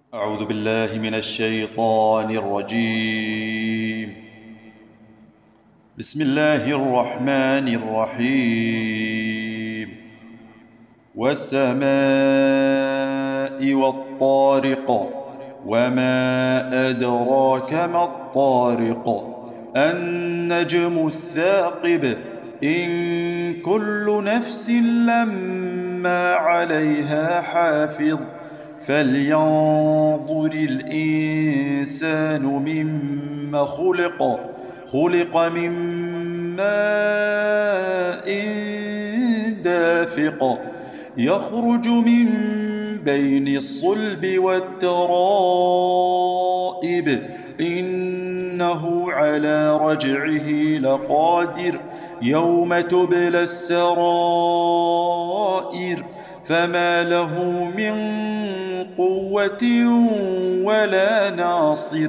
أعوذ بالله من الشيطان الرجيم. بسم الله الرحمن الرحيم. والسماء والطارق، وما أدراك ما الطارق. النجم الثاقب. إن كل نفس لما عليها حافظ. فلينظر الإنسان مما خلق. خلق من ماء دافق، يخرج من بين الصلب والترائب. إنه على رجعه لقادر. يوم تبلى السرائر. فما له من قوة ولا ناصر.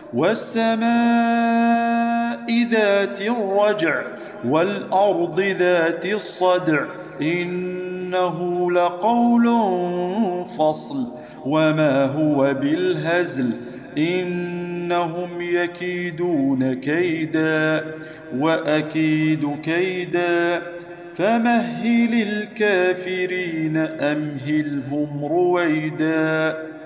والسماء ذات الرجع، والأرض ذات الصدع. إنه لقول فصل، وما هو بالهزل. إنهم يكيدون كيدا، وأكيد كيدا. فمهل الكافرين أمهلهم رويدا.